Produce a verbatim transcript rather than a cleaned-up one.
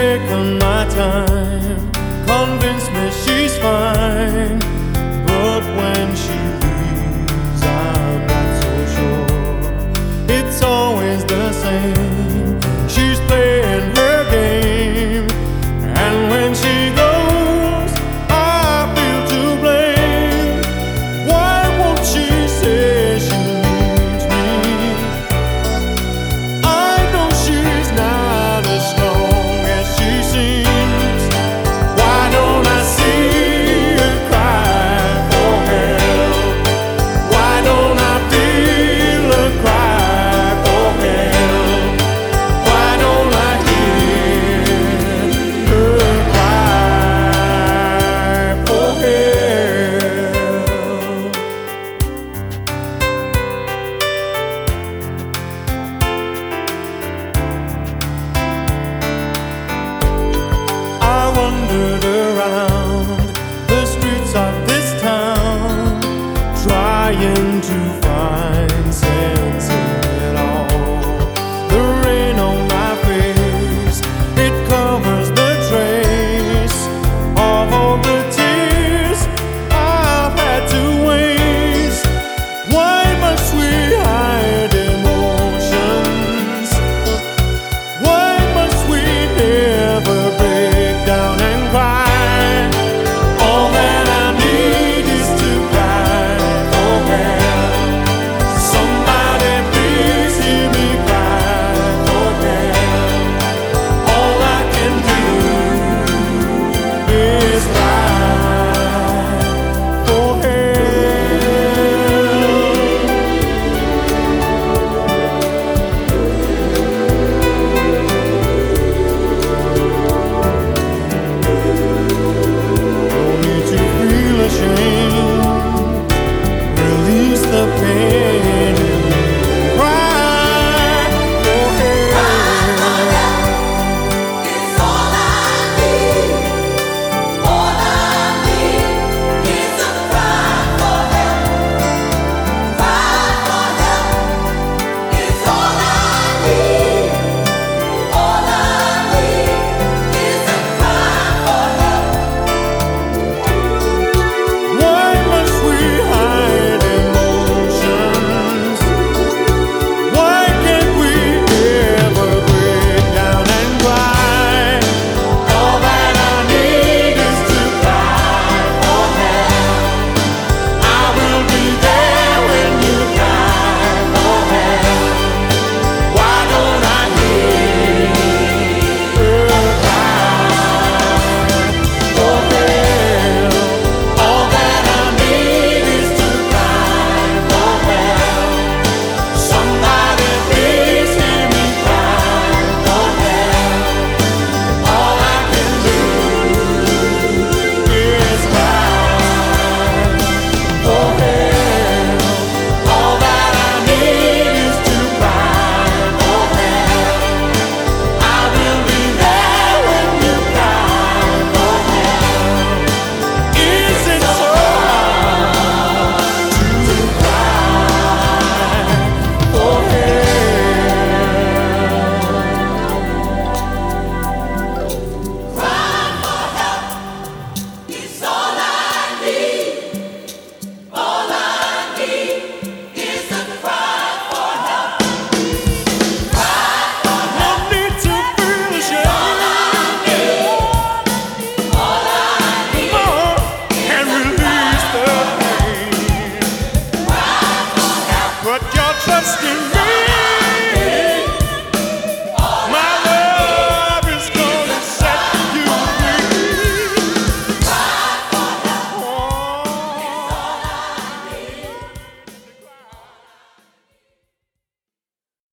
taken my time, convinced me she's fine, but when she leaves I'm not so sure. It's always the same, she's playing her game, and when she goes I feel to blame. Why won't she say she needs me? I know she's not as strong as she seems. Why don't I see her cry for help? Why don't I feel her cry for help? Why don't I hear her cry for help? I wandered around the streets of this town, trying to find sense.